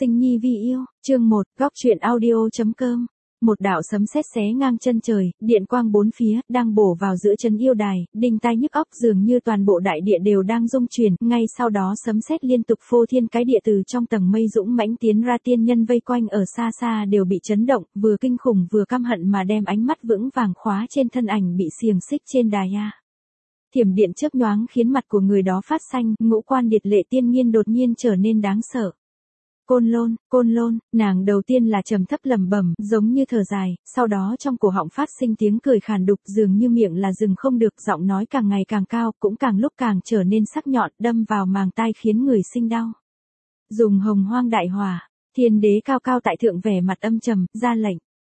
Sinh nhi vi yêu, chương 1, góc truyện audio.com. Một đạo sấm sét xé ngang chân trời, điện quang bốn phía, đang bổ vào giữa chân yêu đài, đinh tai nhức óc, dường như toàn bộ đại địa đều đang rung chuyển, ngay sau đó sấm sét liên tục phô thiên cái địa từ trong tầng mây dũng mãnh tiến ra, tiên nhân vây quanh ở xa xa đều bị chấn động, vừa kinh khủng vừa căm hận mà đem ánh mắt vững vàng khóa trên thân ảnh bị xiềng xích trên đài a. Thiểm điện chớp nhoáng khiến mặt của người đó phát xanh, ngũ quan điệt lệ tiên nhiên đột nhiên trở nên đáng sợ. Côn lôn, nàng đầu tiên là trầm thấp lẩm bẩm, giống như thở dài, sau đó trong cổ họng phát sinh tiếng cười khàn đục, dường như miệng là dừng không được, giọng nói càng ngày càng cao, cũng càng lúc càng trở nên sắc nhọn, đâm vào màng tai khiến người sinh đau. Dùng hồng hoang đại hỏa, thiên đế cao cao tại thượng vẻ mặt âm trầm, ra lệnh.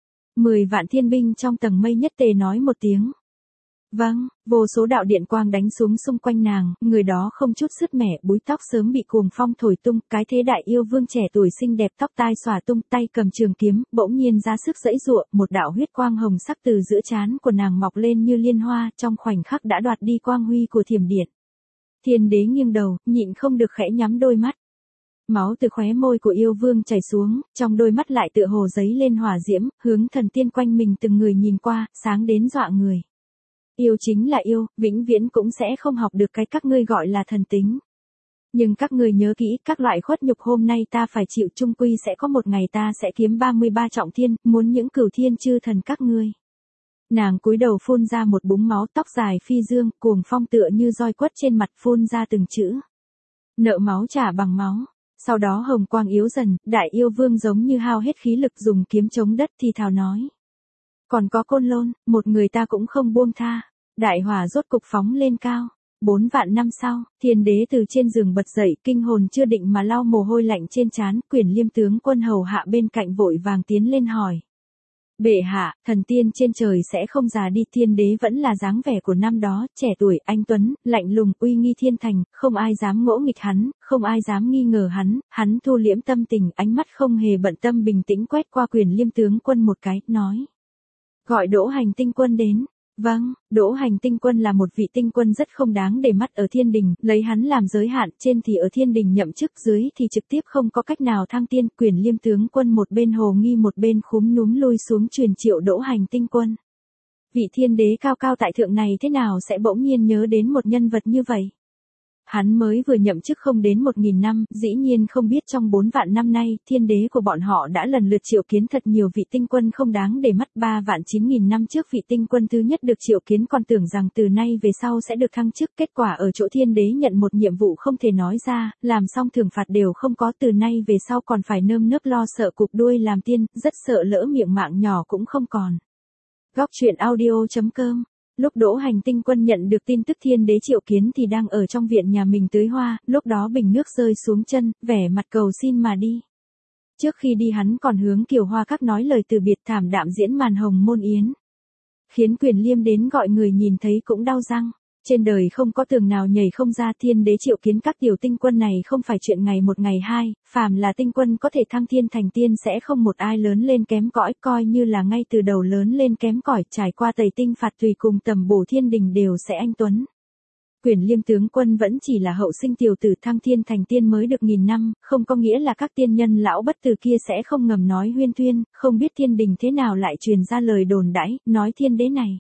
10 vạn thiên binh trong tầng mây nhất tề nói một tiếng. Vâng, vô số đạo điện quang đánh xuống xung quanh nàng, người đó không chút sứt mẻ, búi tóc sớm bị cuồng phong thổi tung, cái thế đại yêu vương trẻ tuổi xinh đẹp tóc tai xòa tung, tay cầm trường kiếm, bỗng nhiên ra sức giãy giụa, một đạo huyết quang hồng sắc từ giữa trán của nàng mọc lên như liên hoa, trong khoảnh khắc đã đoạt đi quang huy của thiểm điện. Thiên đế nghiêng đầu, nhịn không được khẽ nhắm đôi mắt. Máu từ khóe môi của yêu vương chảy xuống, trong đôi mắt lại tựa hồ giấy lên hỏa diễm, hướng thần tiên quanh mình từng người nhìn qua, sáng đến dọa người. Yêu chính là yêu, vĩnh viễn cũng sẽ không học được cái các ngươi gọi là thần tính. Nhưng các ngươi nhớ kỹ, các loại khuất nhục hôm nay ta phải chịu chung quy sẽ có một ngày ta sẽ kiếm 33 trọng thiên, muốn những cửu thiên chư thần các ngươi. Nàng cúi đầu phun ra một búng máu, tóc dài phi dương, cuồng phong tựa như roi quất trên mặt phun ra từng chữ. Nợ máu trả bằng máu. Sau đó hồng quang yếu dần, đại yêu vương giống như hao hết khí lực dùng kiếm chống đất thì thào nói. Còn có Côn Lôn, một người ta cũng không buông tha. Đại hỏa rốt cục phóng lên cao. 4 vạn năm sau, thiên đế từ trên giường bật dậy, kinh hồn chưa định mà lau mồ hôi lạnh trên trán, Quyền Liêm tướng quân hầu hạ bên cạnh vội vàng tiến lên hỏi. Bệ hạ, thần tiên trên trời sẽ không già đi, thiên đế vẫn là dáng vẻ của năm đó, trẻ tuổi, anh tuấn, lạnh lùng, uy nghi thiên thành, không ai dám ngỗ nghịch hắn, không ai dám nghi ngờ hắn thu liễm tâm tình, ánh mắt không hề bận tâm bình tĩnh quét qua Quyền Liêm tướng quân một cái, nói. Gọi Đỗ Hành Tinh Quân đến. Vâng, Đỗ Hành Tinh Quân là một vị tinh quân rất không đáng để mắt ở thiên đình, lấy hắn làm giới hạn, trên thì ở thiên đình nhậm chức, dưới thì trực tiếp không có cách nào thăng tiên. Quyền Liêm tướng quân một bên hồ nghi một bên khúm núm lui xuống truyền triệu Đỗ Hành Tinh Quân. Vị thiên đế cao cao tại thượng này thế nào sẽ bỗng nhiên nhớ đến một nhân vật như vậy? Hắn mới vừa nhậm chức không đến 1000 năm, dĩ nhiên không biết trong 4 vạn năm nay, thiên đế của bọn họ đã lần lượt triệu kiến thật nhiều vị tinh quân không đáng để mắt. 3 vạn 9000 năm trước vị tinh quân thứ nhất được triệu kiến còn tưởng rằng từ nay về sau sẽ được thăng chức, kết quả ở chỗ thiên đế nhận một nhiệm vụ không thể nói ra, làm xong thưởng phạt đều không có, từ nay về sau còn phải nơm nớp lo sợ cụp đuôi làm tiên, rất sợ lỡ miệng mạng nhỏ cũng không còn. Góc truyện audio.com. Lúc Đỗ Hành Tinh Quân nhận được tin tức thiên đế triệu kiến thì đang ở trong viện nhà mình tưới hoa, lúc đó bình nước rơi xuống chân, vẻ mặt cầu xin mà đi. Trước khi đi hắn còn hướng Kiều Hoa Các nói lời từ biệt, thảm đạm diễn màn hồng môn yến. Khiến Quyền Liêm đến gọi người nhìn thấy cũng đau răng. Trên đời không có tường nào nhảy không ra, thiên đế triệu kiến các tiểu tinh quân này không phải chuyện ngày một ngày hai, phàm là tinh quân có thể thăng thiên thành tiên sẽ không một ai lớn lên kém cỏi, coi như là ngay từ đầu lớn lên kém cỏi, trải qua tẩy tinh phạt tùy cùng tầm bổ thiên đình đều sẽ anh tuấn. Quyền Liêm tướng quân vẫn chỉ là hậu sinh tiểu tử, thăng thiên thành tiên mới được 1000 năm, không có nghĩa là các tiên nhân lão bất tử kia sẽ không ngầm nói huyên thuyên, không biết thiên đình thế nào lại truyền ra lời đồn đãi, nói thiên đế này.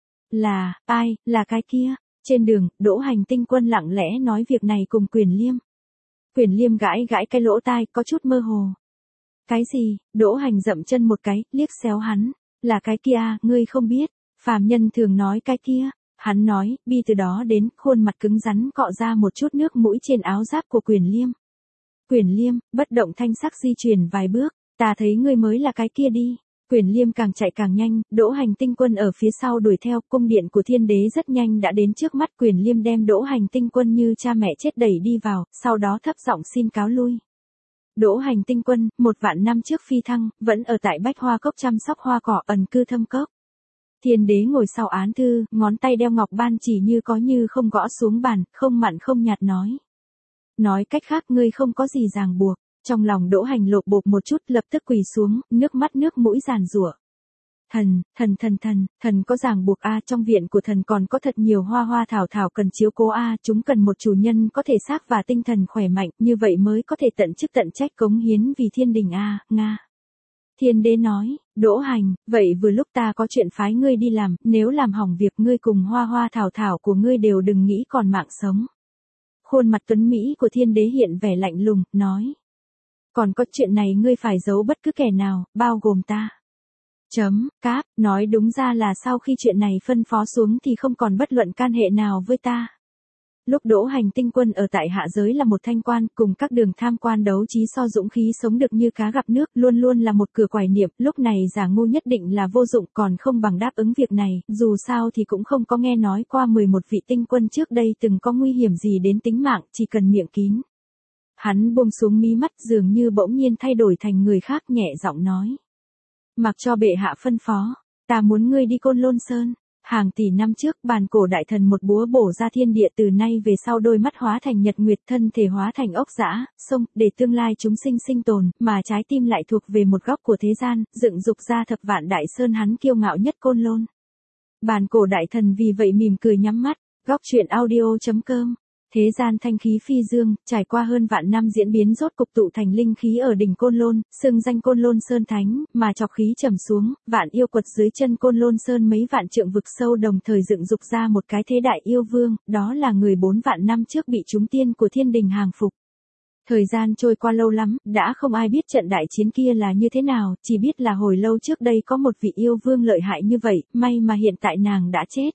Là, ai, là cái kia. Trên đường, Đỗ Hành Tinh Quân lặng lẽ nói việc này cùng Quyền Liêm. Quyền Liêm gãi gãi cái lỗ tai, có chút mơ hồ. Cái gì? Đỗ Hành dậm chân một cái, liếc xéo hắn. Là cái kia, ngươi không biết. Phàm nhân thường nói cái kia. Hắn nói, bi từ đó đến, khuôn mặt cứng rắn cọ ra một chút nước mũi trên áo giáp của Quyền Liêm. Quyền Liêm, bất động thanh sắc di chuyển vài bước, ta thấy ngươi mới là cái kia đi. Quyền Liêm càng chạy càng nhanh, Đỗ Hành Tinh Quân ở phía sau đuổi theo, cung điện của thiên đế rất nhanh đã đến trước mắt. Quyền Liêm đem Đỗ Hành Tinh Quân như cha mẹ chết đẩy đi vào, sau đó thấp giọng xin cáo lui. Đỗ Hành Tinh Quân, 1 vạn năm trước phi thăng, vẫn ở tại Bách Hoa Cốc chăm sóc hoa cỏ, ẩn cư thâm cốc. Thiên đế ngồi sau án thư, ngón tay đeo ngọc ban chỉ như có như không gõ xuống bàn, không mặn không nhạt nói. Nói cách khác ngươi không có gì ràng buộc. Trong lòng Đỗ Hành lột bột một chút, lập tức quỳ xuống, nước mắt nước mũi giàn giụa. Thần có ràng buộc a, trong viện của thần còn có thật nhiều hoa hoa thảo thảo cần chiếu cố a, chúng cần một chủ nhân có thể xác và tinh thần khỏe mạnh, như vậy mới có thể tận chức tận trách cống hiến vì thiên đình a, Nga. Thiên đế nói, Đỗ Hành, vậy vừa lúc ta có chuyện phái ngươi đi làm, nếu làm hỏng việc ngươi cùng hoa hoa thảo thảo của ngươi đều đừng nghĩ còn mạng sống. Khuôn mặt tuấn Mỹ của thiên đế hiện vẻ lạnh lùng, nói. Còn có chuyện này ngươi phải giấu bất cứ kẻ nào, bao gồm ta. Cáp, nói đúng ra là sau khi chuyện này phân phó xuống thì không còn bất luận can hệ nào với ta. Lúc Đỗ Hành tinh quân ở tại hạ giới là một thanh quan, cùng các đường tham quan đấu trí so dũng khí sống được như cá gặp nước, luôn luôn là một cửa quải niệm, lúc này giả ngu nhất định là vô dụng, còn không bằng đáp ứng việc này, dù sao thì cũng không có nghe nói qua 11 vị tinh quân trước đây từng có nguy hiểm gì đến tính mạng, chỉ cần miệng kín. Hắn buông xuống mí mắt dường như bỗng nhiên thay đổi thành người khác, nhẹ giọng nói. Mặc cho bệ hạ phân phó, ta muốn ngươi đi Côn Lôn Sơn. Hàng tỷ năm trước bàn cổ đại thần một búa bổ ra thiên địa, từ nay về sau đôi mắt hóa thành nhật nguyệt, thân thể hóa thành ốc dã, sông, để tương lai chúng sinh sinh tồn, mà trái tim lại thuộc về một góc của thế gian, dựng dục ra thập vạn đại sơn, hắn kiêu ngạo nhất Côn Lôn. Bàn cổ đại thần vì vậy mỉm cười nhắm mắt. Góc truyện audio.com. Thế gian thanh khí phi dương, trải qua hơn vạn năm diễn biến rốt cục tụ thành linh khí ở đỉnh Côn Lôn, xưng danh Côn Lôn Sơn Thánh, mà chọc khí trầm xuống, vạn yêu quật dưới chân Côn Lôn Sơn mấy vạn trượng vực sâu đồng thời dựng dục ra một cái thế đại yêu vương, đó là người 4 vạn năm trước bị chúng tiên của thiên đình hàng phục. Thời gian trôi qua lâu lắm, đã không ai biết trận đại chiến kia là như thế nào, chỉ biết là hồi lâu trước đây có một vị yêu vương lợi hại như vậy, may mà hiện tại nàng đã chết.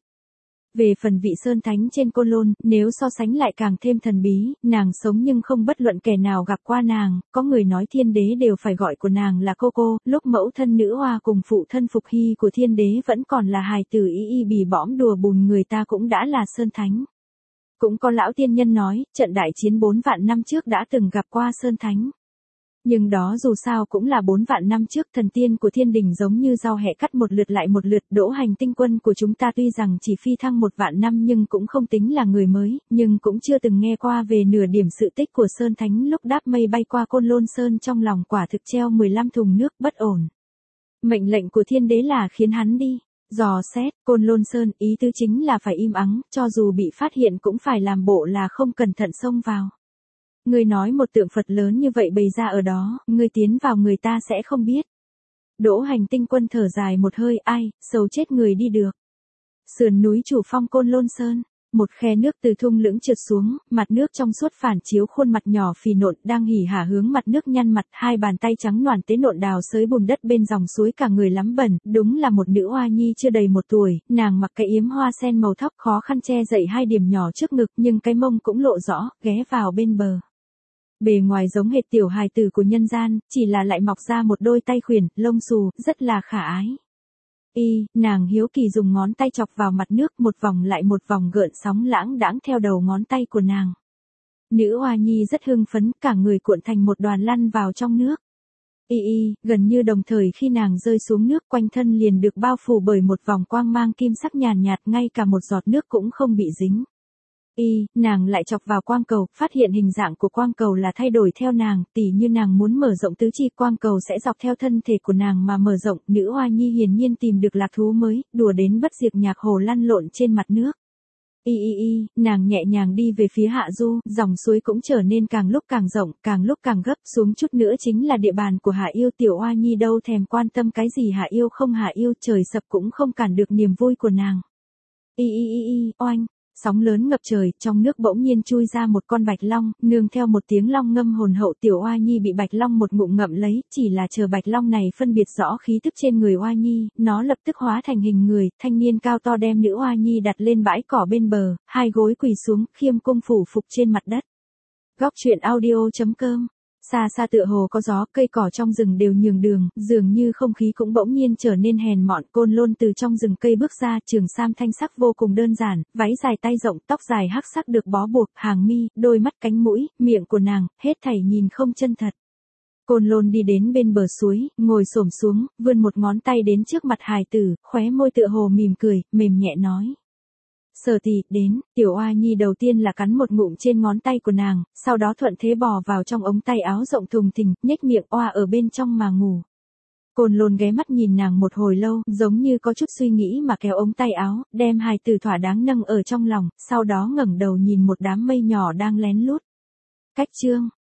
Về phần vị Sơn Thánh trên Côn Lôn, nếu so sánh lại càng thêm thần bí, nàng sống nhưng không bất luận kẻ nào gặp qua nàng, có người nói thiên đế đều phải gọi của nàng là cô, lúc mẫu thân nữ hoa cùng phụ thân Phục Hy của thiên đế vẫn còn là hài tử y bì bõm đùa bùn người ta cũng đã là Sơn Thánh. Cũng có lão tiên nhân nói, trận đại chiến 4 vạn năm trước đã từng gặp qua Sơn Thánh. Nhưng đó dù sao cũng là 4 vạn năm trước, thần tiên của thiên đình giống như dao hẹ cắt một lượt lại một lượt. Đỗ Hành tinh quân của chúng ta tuy rằng chỉ phi thăng 1 vạn năm nhưng cũng không tính là người mới, nhưng cũng chưa từng nghe qua về nửa điểm sự tích của Sơn Thánh lúc đáp mây bay qua Côn Lôn Sơn, trong lòng quả thực treo 15 thùng nước, bất ổn. Mệnh lệnh của thiên đế là khiến hắn đi dò xét Côn Lôn Sơn, ý tứ chính là phải im ắng, cho dù bị phát hiện cũng phải làm bộ là không cẩn thận xông vào. Ngươi nói một tượng Phật lớn như vậy bày ra ở đó, ngươi tiến vào người ta sẽ không biết. Đỗ Hành tinh quân thở dài một hơi, ai, sầu chết người đi được. Sườn núi chủ phong Côn Lôn Sơn, một khe nước từ thung lũng trượt xuống, mặt nước trong suốt phản chiếu khuôn mặt nhỏ phì nộn đang hỉ hả hướng mặt nước nhăn mặt, hai bàn tay trắng noàn tế nộn đào xới bùn đất bên dòng suối, cả người lắm bẩn, đúng là một nữ oa nhi chưa đầy 1 tuổi, nàng mặc cái yếm hoa sen màu thóc, khó khăn che dậy 2 điểm nhỏ trước ngực, nhưng cái mông cũng lộ rõ, ghé vào bên bờ. Bề ngoài giống hệt tiểu hài tử của nhân gian, chỉ là lại mọc ra một đôi tay khuyển, lông xù, rất là khả ái. Nàng hiếu kỳ dùng ngón tay chọc vào mặt nước, một vòng lại một vòng gợn sóng lãng đãng theo đầu ngón tay của nàng. Nữ oa nhi rất hưng phấn, cả người cuộn thành một đoàn lăn vào trong nước. Gần như đồng thời khi nàng rơi xuống nước, quanh thân liền được bao phủ bởi một vòng quang mang kim sắc nhàn nhạt, ngay cả một giọt nước cũng không bị dính. Nàng lại chọc vào quang cầu, phát hiện hình dạng của quang cầu là thay đổi theo nàng, tỉ như nàng muốn mở rộng tứ chi, quang cầu sẽ dọc theo thân thể của nàng mà mở rộng. Nữ oa nhi hiển nhiên tìm được lạc thú mới, đùa đến bất diệt nhạc hồ lăn lộn trên mặt nước. Nàng nhẹ nhàng đi về phía hạ du, dòng suối cũng trở nên càng lúc càng rộng, càng lúc càng gấp, xuống chút nữa chính là địa bàn của Hạ Yêu. Tiểu oa nhi đâu thèm quan tâm cái gì Hạ Yêu không Hạ Yêu, trời sập cũng không cản được niềm vui của nàng. Oanh. Sóng lớn ngập trời, trong nước bỗng nhiên chui ra một con bạch long, nương theo một tiếng long ngâm hồn hậu, tiểu oa nhi bị bạch long một ngụm ngậm lấy, chỉ là chờ bạch long này phân biệt rõ khí tức trên người oa nhi, nó lập tức hóa thành hình người, thanh niên cao to đem nữ oa nhi đặt lên bãi cỏ bên bờ, 2 gối quỳ xuống, khiêm cung phủ phục trên mặt đất. Góc truyện audio.com. Xa xa tựa hồ có gió, cây cỏ trong rừng đều nhường đường, dường như không khí cũng bỗng nhiên trở nên hèn mọn. Côn Lôn từ trong rừng cây bước ra, trường sam thanh sắc vô cùng đơn giản, váy dài tay rộng, tóc dài hắc sắc được bó buộc, hàng mi, đôi mắt, cánh mũi, miệng của nàng, hết thảy nhìn không chân thật. Côn Lôn đi đến bên bờ suối, ngồi xổm xuống, vươn một ngón tay đến trước mặt hài tử, khóe môi tựa hồ mỉm cười, mềm nhẹ nói. Sở tỷ, đến. Tiểu oa nhi đầu tiên là cắn một ngụm trên ngón tay của nàng, sau đó thuận thế bò vào trong ống tay áo rộng thùng thình, nhếch miệng oa ở bên trong mà ngủ. Côn Lôn ghé mắt nhìn nàng một hồi lâu, giống như có chút suy nghĩ mà kéo ống tay áo, đem hài tử thỏa đáng nâng ở trong lòng, sau đó ngẩng đầu nhìn một đám mây nhỏ đang lén lút cách chương.